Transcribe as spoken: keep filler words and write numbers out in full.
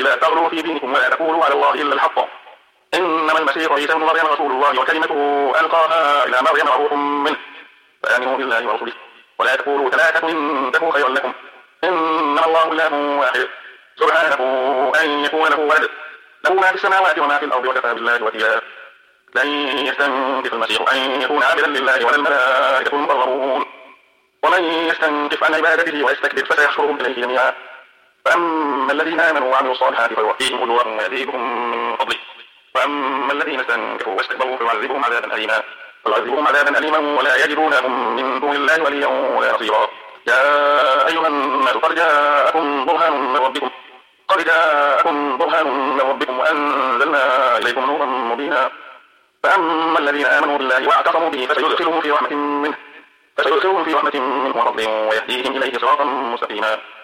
لا تغلوا في دينكم ولا تقولوا على الله إلا الحق إنما المسيح عيسى ابن مريم رسول الله وكلمته ألقاها إلى مريم وروح منه فآمنوا بالله ورسوله ولا تقولوا ثلاثة انتهوا خيرا لكم إنما الله إله واحد سبحانه أن يكون له ولد له ما في السماوات وما في الأرض وكفى بالله وكيلا لن يستنكف المسيح أن يكون عابدا لله ولا الملائكة المقربون ومن يستنكف عن عبادته ويستكبر فسيحشرهم إليه جميعا فأما الذين آمنوا وعملوا الصالحات فيوفيهم أجورهم ويزيدهم من فضله وأما الذين استنكفوا واستكبروا فيعذبهم عذابا أليما فيعذبهم عذابا أليما ولا يجدون لهم من دون الله وليا ولا نصيرا يا أيها الناس قد جاءكم برهان من ربكم قد جاءكم برهان من ربكم وأنزلنا إليكم نورا مبينا فأما الذين آمنوا بالله واعتصموا به فسيدخلهم في رحمة منه فسيدخلهم في رحمة منه وفضل ويهديهم إليه صراطا مستقيما